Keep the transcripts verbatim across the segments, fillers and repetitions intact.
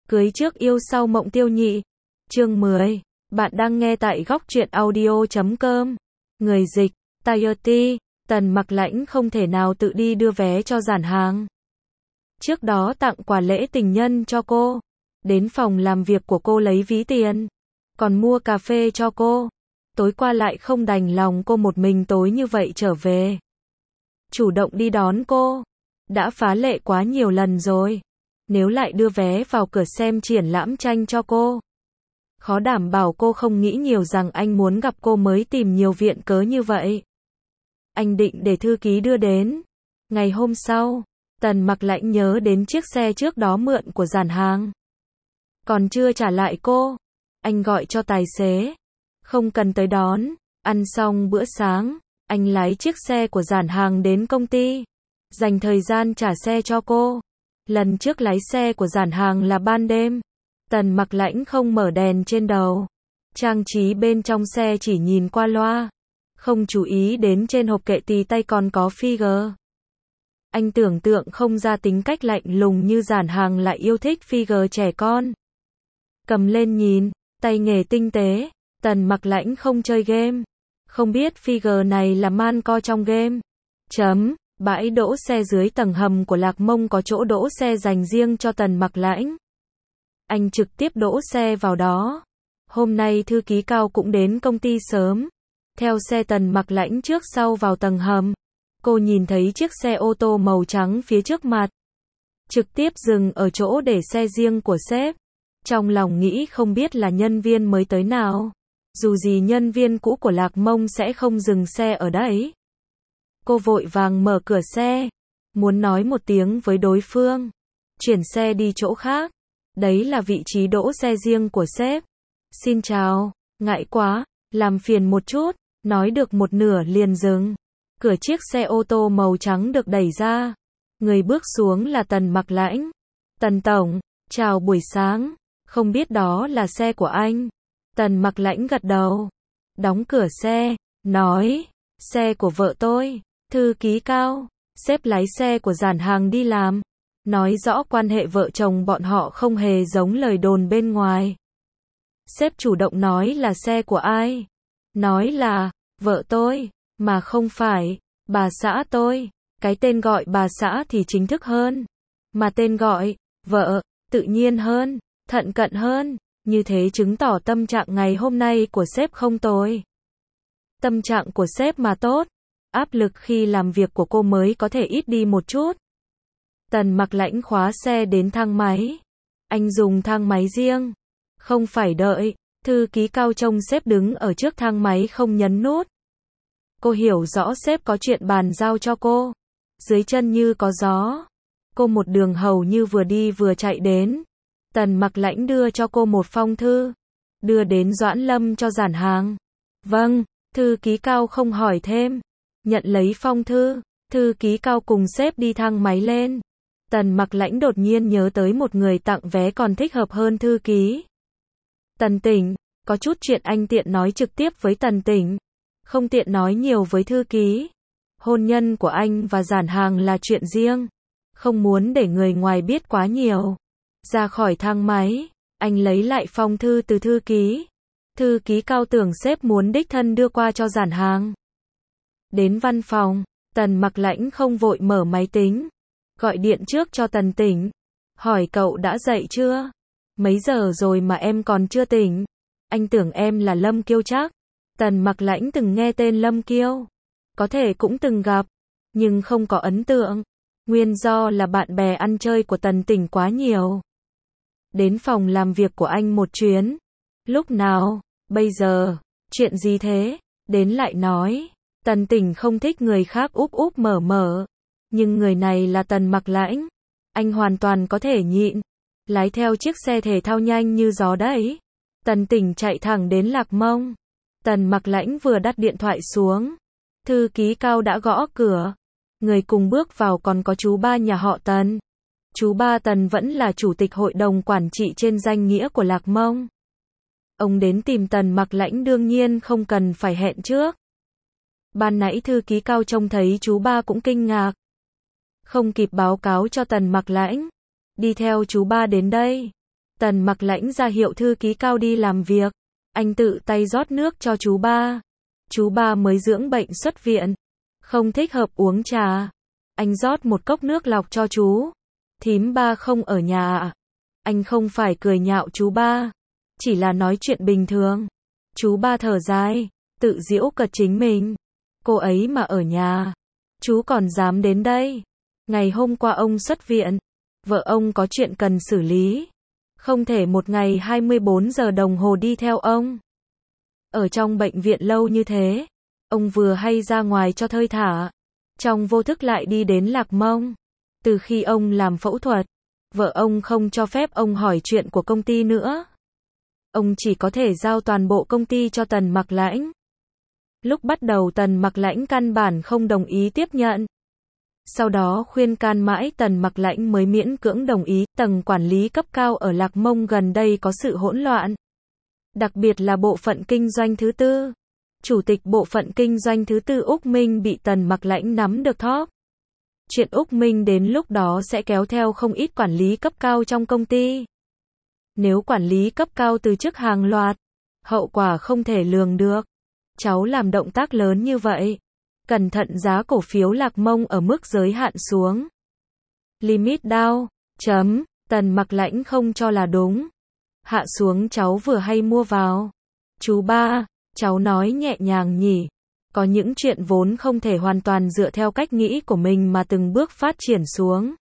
Cưới trước yêu sau mộng tiêu nhị. Chương mười. Bạn đang nghe tại góc truyện audio chấm com. Người dịch, Tayoti, Tần Mặc Lãnh không thể nào tự đi đưa vé cho Giản Hàng. Trước đó tặng quà lễ tình nhân cho cô. Đến phòng làm việc của cô lấy ví tiền. Còn mua cà phê cho cô. Tối qua lại không đành lòng cô một mình tối như vậy trở về. Chủ động đi đón cô. Đã phá lệ quá nhiều lần rồi. Nếu lại đưa vé vào cửa xem triển lãm tranh cho cô. Khó đảm bảo cô không nghĩ nhiều rằng anh muốn gặp cô mới tìm nhiều viện cớ như vậy. Anh định để thư ký đưa đến. Ngày hôm sau, Tần Mặc Lãnh nhớ đến chiếc xe trước đó mượn của Giản Hàng. Còn chưa trả lại cô. Anh gọi cho tài xế. Không cần tới đón. Ăn xong bữa sáng, anh lái chiếc xe của Giản Hàng đến công ty. Dành thời gian trả xe cho cô. Lần trước lái xe của Giản Hàng là ban đêm. Tần Mặc Lãnh không mở đèn trên đầu. Trang trí bên trong xe chỉ nhìn qua loa. Không chú ý đến trên hộp kệ tì tay còn có figure. Anh tưởng tượng không ra tính cách lạnh lùng như Giản Hàng lại yêu thích figure trẻ con. Cầm lên nhìn, tay nghề tinh tế. Tần Mặc Lãnh không chơi game. Không biết figure này là man co trong game. Chấm. Bãi đỗ xe dưới tầng hầm của Lạc Mông có chỗ đỗ xe dành riêng cho Tần Mặc Lãnh. Anh trực tiếp đỗ xe vào đó. Hôm nay thư ký Cao cũng đến công ty sớm. Theo xe Tần Mặc Lãnh trước sau vào tầng hầm. Cô nhìn thấy chiếc xe ô tô màu trắng phía trước mặt. Trực tiếp dừng ở chỗ để xe riêng của sếp. Trong lòng nghĩ không biết là nhân viên mới tới nào. Dù gì nhân viên cũ của Lạc Mông sẽ không dừng xe ở đấy. Cô vội vàng mở cửa xe. Muốn nói một tiếng với đối phương. Chuyển xe đi chỗ khác. Đấy là vị trí đỗ xe riêng của sếp. Xin chào, ngại quá, làm phiền một chút. Nói được một nửa liền dừng. Cửa chiếc xe ô tô màu trắng được đẩy ra. Người bước xuống là Tần Mặc Lãnh. Tần Tổng, chào buổi sáng. Không biết đó là xe của anh. Tần Mặc Lãnh gật đầu. Đóng cửa xe, nói. Xe của vợ tôi. Thư ký Cao, sếp lái xe của Giản Hàng đi làm. Nói rõ quan hệ vợ chồng bọn họ không hề giống lời đồn bên ngoài. Sếp chủ động nói là xe của ai? Nói là, vợ tôi, mà không phải, bà xã tôi. Cái tên gọi bà xã thì chính thức hơn. Mà tên gọi, vợ, tự nhiên hơn, thận cận hơn. Như thế chứng tỏ tâm trạng ngày hôm nay của sếp không tồi. Tâm trạng của sếp mà tốt. Áp lực khi làm việc của cô mới có thể ít đi một chút. Tần Mặc Lãnh khóa xe đến thang máy. Anh dùng thang máy riêng. Không phải đợi. Thư ký Cao trông sếp đứng ở trước thang máy không nhấn nút. Cô hiểu rõ sếp có chuyện bàn giao cho cô. Dưới chân như có gió. Cô một đường hầu như vừa đi vừa chạy đến. Tần Mặc Lãnh đưa cho cô một phong thư. Đưa đến Doãn Lâm cho Giản Hàng. Vâng, thư ký Cao không hỏi thêm. Nhận lấy phong thư, thư ký Cao cùng sếp đi thang máy lên. Tần Mặc Lãnh đột nhiên nhớ tới một người tặng vé còn thích hợp hơn thư ký. Tần Tỉnh, có chút chuyện anh tiện nói trực tiếp với Tần Tỉnh. Không tiện nói nhiều với thư ký. Hôn nhân của anh và Giản Hàng là chuyện riêng. Không muốn để người ngoài biết quá nhiều. Ra khỏi thang máy, anh lấy lại phong thư từ thư ký. Thư ký Cao tưởng sếp muốn đích thân đưa qua cho Giản Hàng. Đến văn phòng, Tần Mặc Lãnh không vội mở máy tính. Gọi điện trước cho Tần Tỉnh. Hỏi cậu đã dậy chưa? Mấy giờ rồi mà em còn chưa tỉnh? Anh tưởng em là Lâm Kiêu chắc. Tần Mặc Lãnh từng nghe tên Lâm Kiêu. Có thể cũng từng gặp. Nhưng không có ấn tượng. Nguyên do là bạn bè ăn chơi của Tần Tỉnh quá nhiều. Đến phòng làm việc của anh một chuyến. Lúc nào? Bây giờ? Chuyện gì thế? Đến lại nói. Tần Tỉnh không thích người khác úp úp mở mở. Nhưng người này là Tần Mặc Lãnh. Anh hoàn toàn có thể nhịn. Lái theo chiếc xe thể thao nhanh như gió đấy. Tần Tỉnh chạy thẳng đến Lạc Mông. Tần Mặc Lãnh vừa đặt điện thoại xuống. Thư ký Cao đã gõ cửa. Người cùng bước vào còn có chú ba nhà họ Tần. Chú ba Tần vẫn là chủ tịch hội đồng quản trị trên danh nghĩa của Lạc Mông. Ông đến tìm Tần Mặc Lãnh đương nhiên không cần phải hẹn trước. Ban nãy thư ký Cao trông thấy chú ba cũng kinh ngạc. Không kịp báo cáo cho Tần Mặc Lãnh. Đi theo chú ba đến đây. Tần Mặc Lãnh ra hiệu thư ký Cao đi làm việc. Anh tự tay rót nước cho chú ba. Chú ba mới dưỡng bệnh xuất viện, không thích hợp uống trà. Anh rót một cốc nước lọc cho chú. Thím ba không ở nhà ạ. Anh không phải cười nhạo chú ba, chỉ là nói chuyện bình thường. Chú ba thở dài, tự giễu cợt chính mình. Cô ấy mà ở nhà, chú còn dám đến đây. Ngày hôm qua ông xuất viện, vợ ông có chuyện cần xử lý. Không thể một ngày hai mươi bốn giờ đồng hồ đi theo ông. Ở trong bệnh viện lâu như thế, ông vừa hay ra ngoài cho thơi thả, trong vô thức lại đi đến Lạc Mông. Từ khi ông làm phẫu thuật, vợ ông không cho phép ông hỏi chuyện của công ty nữa. Ông chỉ có thể giao toàn bộ công ty cho Tần Mặc Lãnh. Lúc bắt đầu Tần Mặc Lãnh căn bản không đồng ý tiếp nhận. Sau đó khuyên can mãi Tần Mặc Lãnh mới miễn cưỡng đồng ý. Tầng quản lý cấp cao ở Lạc Mông gần đây có sự hỗn loạn. Đặc biệt là bộ phận kinh doanh thứ tư. Chủ tịch bộ phận kinh doanh thứ tư Úc Minh bị Tần Mặc Lãnh nắm được thóp. Chuyện Úc Minh đến lúc đó sẽ kéo theo không ít quản lý cấp cao trong công ty. Nếu quản lý cấp cao từ chức hàng loạt, hậu quả không thể lường được. Cháu làm động tác lớn như vậy, cẩn thận giá cổ phiếu Lạc Mông ở mức giới hạn xuống. Limit down, chấm, Tần Mặc Lãnh không cho là đúng. Hạ xuống cháu vừa hay mua vào. Chú ba, cháu nói nhẹ nhàng nhỉ. Có những chuyện vốn không thể hoàn toàn dựa theo cách nghĩ của mình mà từng bước phát triển xuống.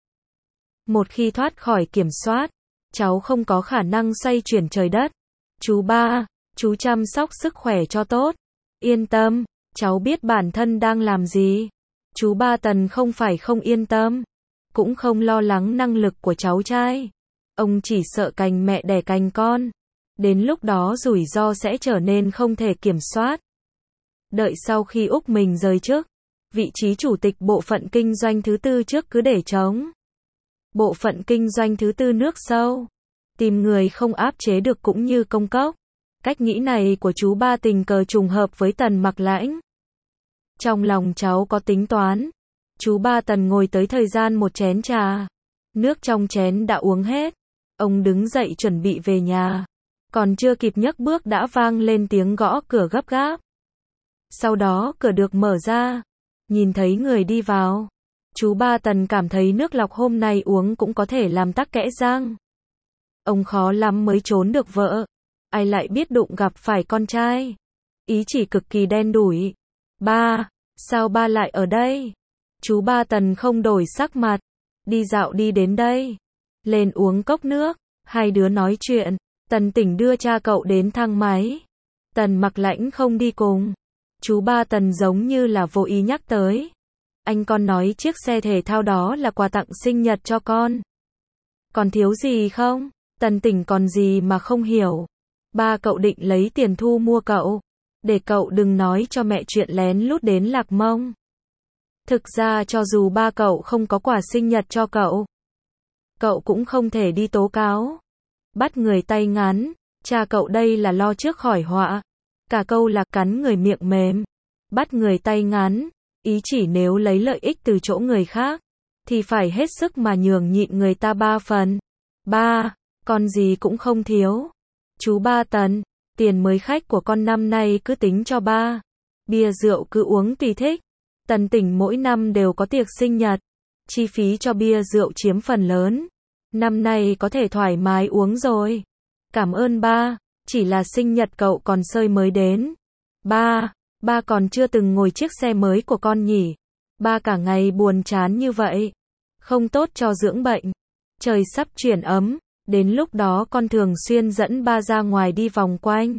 Một khi thoát khỏi kiểm soát, cháu không có khả năng xoay chuyển trời đất. Chú ba, chú chăm sóc sức khỏe cho tốt. Yên tâm, cháu biết bản thân đang làm gì. Chú ba Tần không phải không yên tâm, cũng không lo lắng năng lực của cháu trai. Ông chỉ sợ cành mẹ đẻ cành con. Đến lúc đó rủi ro sẽ trở nên không thể kiểm soát. Đợi sau khi Úc mình rời chức, vị trí chủ tịch bộ phận kinh doanh thứ tư trước cứ để trống. Bộ phận kinh doanh thứ tư nước sâu, tìm người không áp chế được cũng như công cốc. Cách nghĩ này của chú ba tình cờ trùng hợp với Tần Mặc Lãnh. Trong lòng cháu có tính toán. Chú ba Tần ngồi tới thời gian một chén trà. Nước trong chén đã uống hết. Ông đứng dậy chuẩn bị về nhà. Còn chưa kịp nhấc bước đã vang lên tiếng gõ cửa gấp gáp. Sau đó cửa được mở ra. Nhìn thấy người đi vào. Chú ba Tần cảm thấy nước lọc hôm nay uống cũng có thể làm tắc kẽ răng. Ông khó lắm mới trốn được vợ. Ai lại biết đụng gặp phải con trai. Ý chỉ cực kỳ đen đủi. Ba, sao ba lại ở đây? Chú ba Tần không đổi sắc mặt. Đi dạo đi đến đây. Lên uống cốc nước. Hai đứa nói chuyện. Tần Tỉnh đưa cha cậu đến thang máy. Tần Mặc Lãnh không đi cùng. Chú ba Tần giống như là vô ý nhắc tới. Anh con nói chiếc xe thể thao đó là quà tặng sinh nhật cho con. Còn thiếu gì không? Tần Tỉnh còn gì mà không hiểu. Ba cậu định lấy tiền thu mua cậu. Để cậu đừng nói cho mẹ chuyện lén lút đến Lạc Mông. Thực ra cho dù ba cậu không có quà sinh nhật cho cậu, cậu cũng không thể đi tố cáo. Bắt người tay ngắn. Cha cậu đây là lo trước khỏi họa. Cả câu là cắn người miệng mềm. Bắt người tay ngắn. Ý chỉ nếu lấy lợi ích từ chỗ người khác, thì phải hết sức mà nhường nhịn người ta ba phần. Ba, con gì cũng không thiếu. Chú ba Tần, tiền mới khách của con năm nay cứ tính cho ba. Bia rượu cứ uống tùy thích. Tần Tỉnh mỗi năm đều có tiệc sinh nhật. Chi phí cho bia rượu chiếm phần lớn. Năm nay có thể thoải mái uống rồi. Cảm ơn ba, chỉ là sinh nhật cậu còn sơi mới đến. Ba, ba còn chưa từng ngồi chiếc xe mới của con nhỉ. Ba cả ngày buồn chán như vậy. Không tốt cho dưỡng bệnh. Trời sắp chuyển ấm. Đến lúc đó con thường xuyên dẫn ba ra ngoài đi vòng quanh.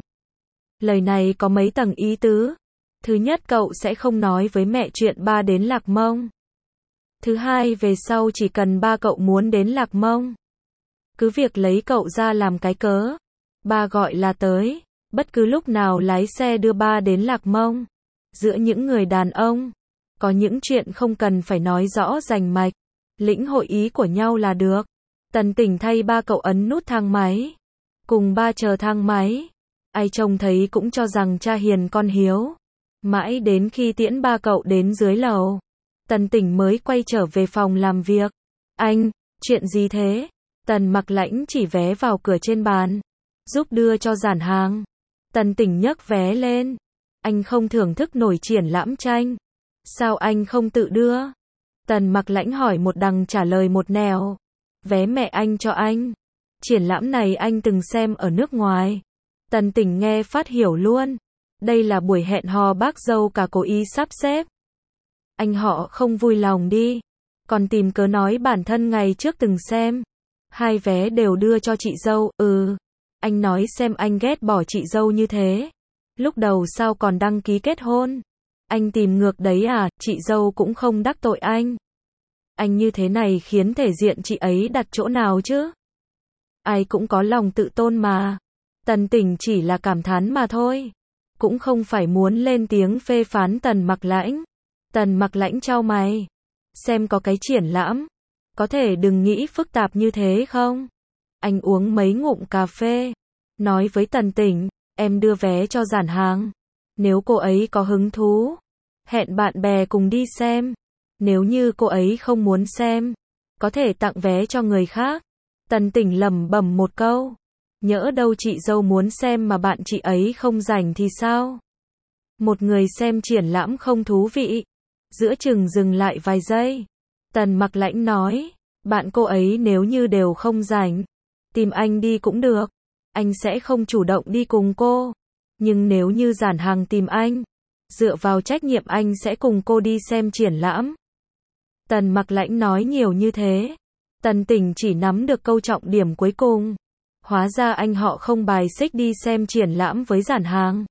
Lời này có mấy tầng ý tứ. Thứ nhất, cậu sẽ không nói với mẹ chuyện ba đến Lạc Mông. Thứ hai, về sau chỉ cần ba cậu muốn đến Lạc Mông, cứ việc lấy cậu ra làm cái cớ. Ba gọi là tới. Bất cứ lúc nào lái xe đưa ba đến Lạc Mông. Giữa những người đàn ông, có những chuyện không cần phải nói rõ rành mạch. Lĩnh hội ý của nhau là được. Tần Tỉnh thay ba cậu ấn nút thang máy. Cùng ba chờ thang máy. Ai trông thấy cũng cho rằng cha hiền con hiếu. Mãi đến khi tiễn ba cậu đến dưới lầu, Tần Tỉnh mới quay trở về phòng làm việc. Anh, chuyện gì thế? Tần Mặc Lãnh chỉ vé vào cửa trên bàn, giúp đưa cho Giản Hàng. Tần Tỉnh nhấc vé lên. Anh không thưởng thức nổi triển lãm tranh. Sao anh không tự đưa? Tần Mặc Lãnh hỏi một đằng trả lời một nẻo. Vé mẹ anh cho anh. Triển lãm này anh từng xem ở nước ngoài. Tần Tỉnh nghe phát hiểu luôn. Đây là buổi hẹn hò bác dâu cả cố ý sắp xếp. Anh họ không vui lòng đi. Còn tìm cớ nói bản thân ngày trước từng xem. Hai vé đều đưa cho chị dâu, ừ. Anh nói xem anh ghét bỏ chị dâu như thế. Lúc đầu sao còn đăng ký kết hôn? Anh tìm ngược đấy à, chị dâu cũng không đắc tội anh. Anh như thế này khiến thể diện chị ấy đặt chỗ nào chứ? Ai cũng có lòng tự tôn mà. Tần Tỉnh chỉ là cảm thán mà thôi. Cũng không phải muốn lên tiếng phê phán Tần Mặc Lãnh. Tần Mặc Lãnh chau mày. Xem có cái triển lãm. Có thể đừng nghĩ phức tạp như thế không? Anh uống mấy ngụm cà phê. Nói với Tần Tỉnh, em đưa vé cho Giản Hàng. Nếu cô ấy có hứng thú, hẹn bạn bè cùng đi xem. Nếu như cô ấy không muốn xem, có thể tặng vé cho người khác. Tần Tỉnh lẩm bẩm một câu. Nhỡ đâu chị dâu muốn xem mà bạn chị ấy không rảnh thì sao? Một người xem triển lãm không thú vị. Giữa chừng dừng lại vài giây. Tần Mặc Lãnh nói, bạn cô ấy nếu như đều không rảnh, tìm anh đi cũng được. Anh sẽ không chủ động đi cùng cô. Nhưng nếu như Giản Hàng tìm anh, dựa vào trách nhiệm anh sẽ cùng cô đi xem triển lãm. Tần Mặc Lãnh nói nhiều như thế. Tần Tỉnh chỉ nắm được câu trọng điểm cuối cùng. Hóa ra anh họ không bài xích đi xem triển lãm với Giản Hàng.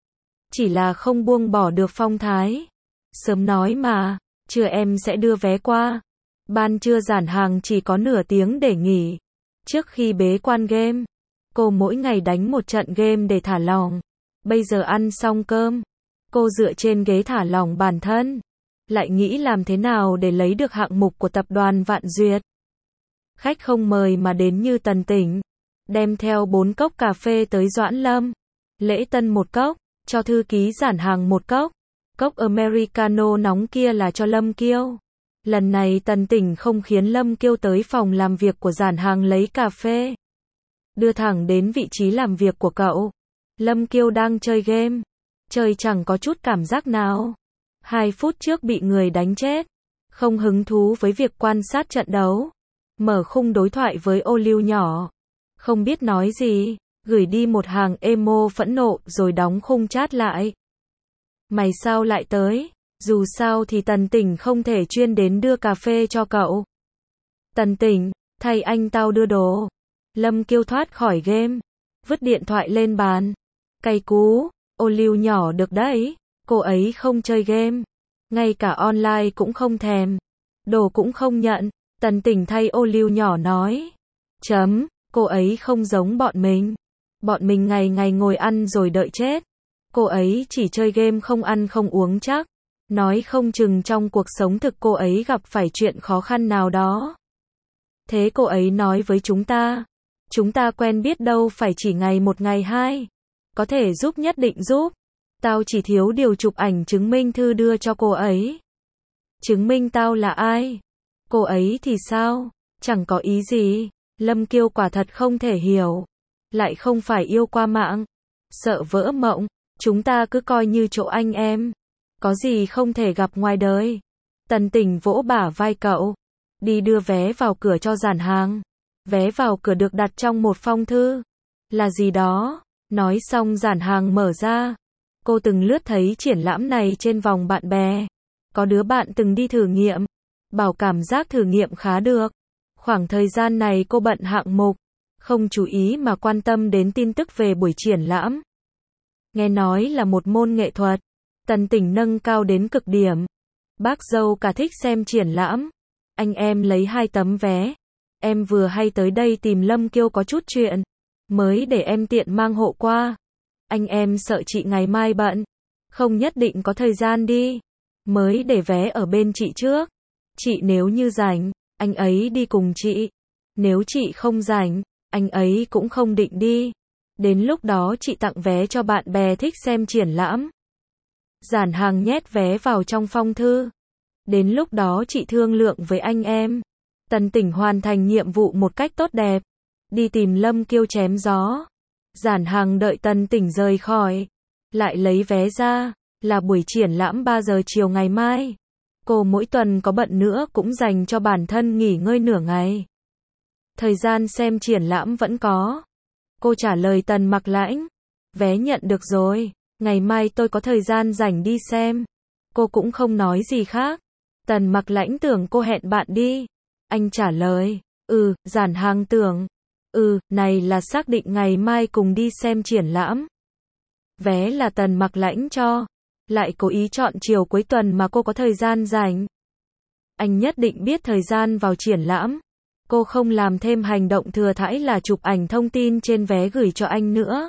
Chỉ là không buông bỏ được phong thái. Sớm nói mà, trưa em sẽ đưa vé qua. Ban trưa Giản Hàng chỉ có nửa tiếng để nghỉ. Trước khi bế quan game, cô mỗi ngày đánh một trận game để thả lỏng. Bây giờ ăn xong cơm, cô dựa trên ghế thả lỏng bản thân. Lại nghĩ làm thế nào để lấy được hạng mục của tập đoàn Vạn Duyệt. Khách không mời mà đến như Tần Tỉnh. Đem theo bốn cốc cà phê tới Doãn Lâm. Lễ tân một cốc, cho thư ký Giản Hàng một cốc. Cốc Americano nóng kia là cho Lâm Kiêu. Lần này Tần Tỉnh không khiến Lâm Kiêu tới phòng làm việc của Giản Hàng lấy cà phê. Đưa thẳng đến vị trí làm việc của cậu. Lâm Kiêu đang chơi game. Chơi chẳng có chút cảm giác nào. Hai phút trước bị người đánh chết. Không hứng thú với việc quan sát trận đấu. Mở khung đối thoại với ô liu nhỏ. Không biết nói gì. Gửi đi một hàng emo phẫn nộ rồi đóng khung chat lại. Mày sao lại tới? Dù sao thì Tần Tỉnh không thể chuyên đến đưa cà phê cho cậu. Tần Tỉnh, thay anh tao đưa đồ. Lâm Kiêu thoát khỏi game. Vứt điện thoại lên bàn. Cay cú, ô liu nhỏ được đấy. Cô ấy không chơi game. Ngay cả online cũng không thèm. Đồ cũng không nhận. Tần Tỉnh thay ô liu nhỏ nói. Chấm, cô ấy không giống bọn mình. Bọn mình ngày ngày ngồi ăn rồi đợi chết. Cô ấy chỉ chơi game không ăn không uống chắc. Nói không chừng trong cuộc sống thực cô ấy gặp phải chuyện khó khăn nào đó. Thế cô ấy nói với chúng ta. Chúng ta quen biết đâu phải chỉ ngày một ngày hai. Có thể giúp nhất định giúp. Tao chỉ thiếu điều chụp ảnh chứng minh thư đưa cho cô ấy. Chứng minh tao là ai? Cô ấy thì sao? Chẳng có ý gì. Lâm Kiêu quả thật không thể hiểu. Lại không phải yêu qua mạng. Sợ vỡ mộng. Chúng ta cứ coi như chỗ anh em. Có gì không thể gặp ngoài đời. Tần Tỉnh vỗ bả vai cậu. Đi đưa vé vào cửa cho Giản Hàng. Vé vào cửa được đặt trong một phong thư. Là gì đó? Nói xong Giản Hàng mở ra. Cô từng lướt thấy triển lãm này trên vòng bạn bè. Có đứa bạn từng đi thử nghiệm. Bảo cảm giác thử nghiệm khá được. Khoảng thời gian này cô bận hạng mục. Không chú ý mà quan tâm đến tin tức về buổi triển lãm. Nghe nói là một môn nghệ thuật. Tần Tỉnh nâng cao đến cực điểm. Bác dâu cả thích xem triển lãm. Anh em lấy hai tấm vé. Em vừa hay tới đây tìm Lâm Kiêu có chút chuyện. Mới để em tiện mang hộ qua. Anh em sợ chị ngày mai bận. Không nhất định có thời gian đi. Mới để vé ở bên chị trước. Chị nếu như rảnh, anh ấy đi cùng chị. Nếu chị không rảnh, anh ấy cũng không định đi. Đến lúc đó chị tặng vé cho bạn bè thích xem triển lãm. Giản Hàng nhét vé vào trong phong thư. Đến lúc đó chị thương lượng với anh em. Tần Tỉnh hoàn thành nhiệm vụ một cách tốt đẹp. Đi tìm Lâm Kiêu chém gió. Giản Hằng đợi Tần Tỉnh rời khỏi. Lại lấy vé ra. Là buổi triển lãm ba giờ chiều ngày mai. Cô mỗi tuần có bận nữa cũng dành cho bản thân nghỉ ngơi nửa ngày. Thời gian xem triển lãm vẫn có. Cô trả lời Tần Mặc Lãnh. Vé nhận được rồi. Ngày mai tôi có thời gian rảnh đi xem. Cô cũng không nói gì khác. Tần Mặc Lãnh tưởng cô hẹn bạn đi. Anh trả lời. Ừ, Giản Hằng tưởng. Ừ, này là xác định ngày mai cùng đi xem triển lãm. Vé là Tần Mặc Lãnh cho. Lại cố ý chọn chiều cuối tuần mà cô có thời gian rảnh. Anh nhất định biết thời gian vào triển lãm. Cô không làm thêm hành động thừa thãi là chụp ảnh thông tin trên vé gửi cho anh nữa.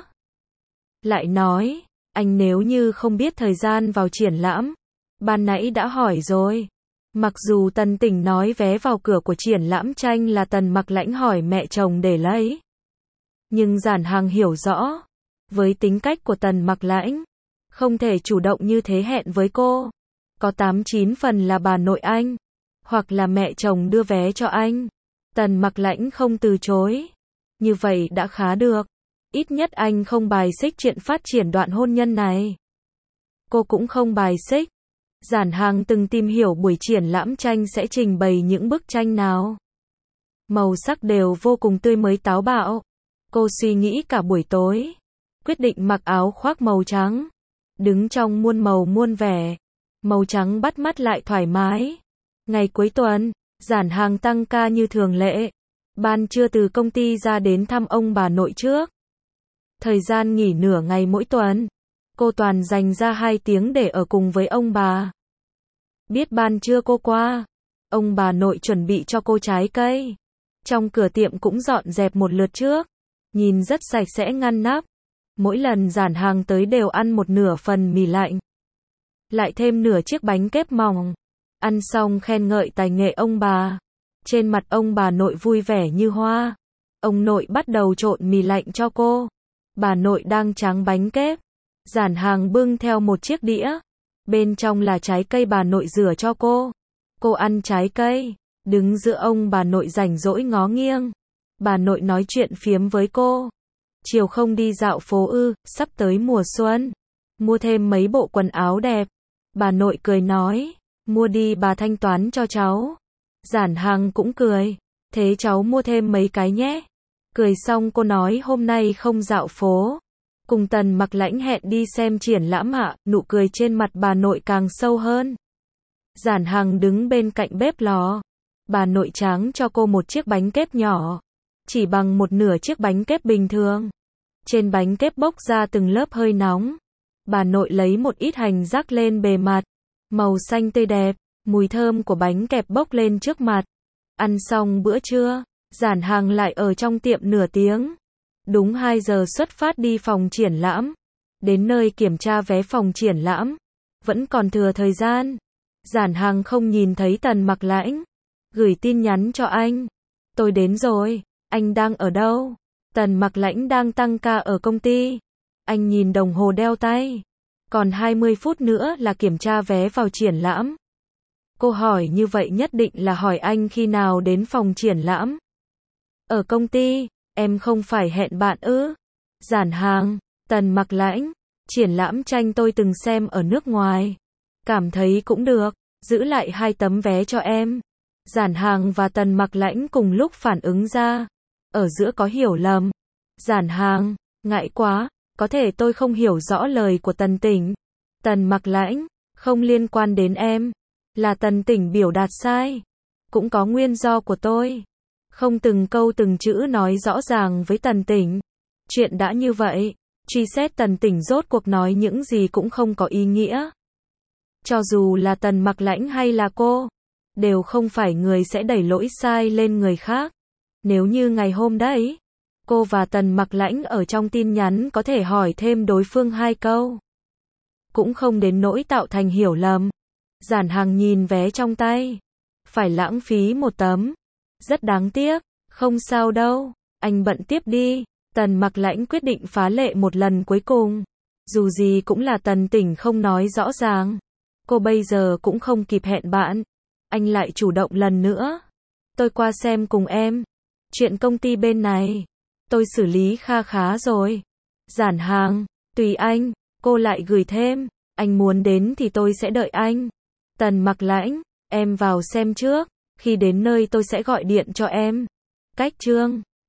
Lại nói, anh nếu như không biết thời gian vào triển lãm, ban nãy đã hỏi rồi. Mặc dù Tần Tỉnh nói vé vào cửa của triển lãm tranh là Tần Mặc Lãnh hỏi mẹ chồng để lấy. Nhưng Giản Hằng hiểu rõ, với tính cách của Tần Mặc Lãnh, không thể chủ động như thế hẹn với cô. Có tám chín phần là bà nội anh, hoặc là mẹ chồng đưa vé cho anh. Tần Mặc Lãnh không từ chối. Như vậy đã khá được. Ít nhất anh không bài xích chuyện phát triển đoạn hôn nhân này. Cô cũng không bài xích. Giản Hằng từng tìm hiểu buổi triển lãm tranh sẽ trình bày những bức tranh nào. Màu sắc đều vô cùng tươi mới táo bạo. Cô suy nghĩ cả buổi tối. Quyết định mặc áo khoác màu trắng. Đứng trong muôn màu muôn vẻ. Màu trắng bắt mắt lại thoải mái. Ngày cuối tuần, Giản Hằng tăng ca như thường lệ. Ban trưa từ công ty ra đến thăm ông bà nội trước. Thời gian nghỉ nửa ngày mỗi tuần. Cô toàn dành ra hai tiếng để ở cùng với ông bà. Biết ban trưa cô qua, ông bà nội chuẩn bị cho cô trái cây. Trong cửa tiệm cũng dọn dẹp một lượt trước. Nhìn rất sạch sẽ ngăn nắp. Mỗi lần Giản Hằng tới đều ăn một nửa phần mì lạnh. Lại thêm nửa chiếc bánh kép mỏng. Ăn xong khen ngợi tài nghệ ông bà. Trên mặt ông bà nội vui vẻ như hoa. Ông nội bắt đầu trộn mì lạnh cho cô. Bà nội đang tráng bánh kép. Giản Hằng bưng theo một chiếc đĩa. Bên trong là trái cây bà nội rửa cho cô. Cô ăn trái cây. Đứng giữa ông bà nội rảnh rỗi ngó nghiêng. Bà nội nói chuyện phiếm với cô. Chiều không đi dạo phố ư, sắp tới mùa xuân. Mua thêm mấy bộ quần áo đẹp. Bà nội cười nói. Mua đi bà thanh toán cho cháu. Giản Hằng cũng cười. Thế cháu mua thêm mấy cái nhé. Cười xong cô nói hôm nay không dạo phố. Cùng Tần Mặc Lãnh hẹn đi xem triển lãm ạ. Nụ cười trên mặt bà nội càng sâu hơn. Giản Hằng đứng bên cạnh bếp lò. Bà nội tráng cho cô một chiếc bánh kép nhỏ. Chỉ bằng một nửa chiếc bánh kép bình thường. Trên bánh kép bốc ra từng lớp hơi nóng. Bà nội lấy một ít hành rắc lên bề mặt. Màu xanh tươi đẹp. Mùi thơm của bánh kẹp bốc lên trước mặt. Ăn xong bữa trưa, Giản Hằng lại ở trong tiệm nửa tiếng. Đúng hai giờ xuất phát đi phòng triển lãm. Đến nơi kiểm tra vé phòng triển lãm. Vẫn còn thừa thời gian. Giản Hằng không nhìn thấy Tần Mặc Lãnh. Gửi tin nhắn cho anh. Tôi đến rồi. Anh đang ở đâu? Tần Mặc Lãnh đang tăng ca ở công ty. Anh nhìn đồng hồ đeo tay. Còn hai mươi phút nữa là kiểm tra vé vào triển lãm. Cô hỏi như vậy nhất định là hỏi anh khi nào đến phòng triển lãm. Ở công ty, em không phải hẹn bạn ư? Giản Hằng, Tần Mặc Lãnh, triển lãm tranh tôi từng xem ở nước ngoài. Cảm thấy cũng được, giữ lại hai tấm vé cho em. Giản Hằng và Tần Mặc Lãnh cùng lúc phản ứng ra. Ở giữa có hiểu lầm. Giản Hằng, ngại quá, có thể tôi không hiểu rõ lời của Tần Tỉnh. Tần Mặc Lãnh, không liên quan đến em. Là Tần Tỉnh biểu đạt sai. Cũng có nguyên do của tôi. Không từng câu từng chữ nói rõ ràng với Tần Tỉnh. Chuyện đã như vậy, truy xét Tần Tỉnh rốt cuộc nói những gì cũng không có ý nghĩa. Cho dù là Tần Mặc Lãnh hay là cô, đều không phải người sẽ đẩy lỗi sai lên người khác. Nếu như ngày hôm đấy, cô và Tần Mặc Lãnh ở trong tin nhắn có thể hỏi thêm đối phương hai câu. Cũng không đến nỗi tạo thành hiểu lầm. Giản Hằng nhìn vé trong tay. Phải lãng phí một tấm. Rất đáng tiếc. Không sao đâu. Anh bận tiếp đi. Tần Mặc Lãnh quyết định phá lệ một lần cuối cùng. Dù gì cũng là Tần Tỉnh không nói rõ ràng. Cô bây giờ cũng không kịp hẹn bạn. Anh lại chủ động lần nữa. tôi qua xem cùng em. Chuyện công ty bên này, tôi xử lý kha khá rồi. Giản Hàng, tùy anh, cô lại gửi thêm, anh muốn đến thì tôi sẽ đợi anh. Tần Mặc Lãnh, em vào xem trước, khi đến nơi tôi sẽ gọi điện cho em. Cách Trương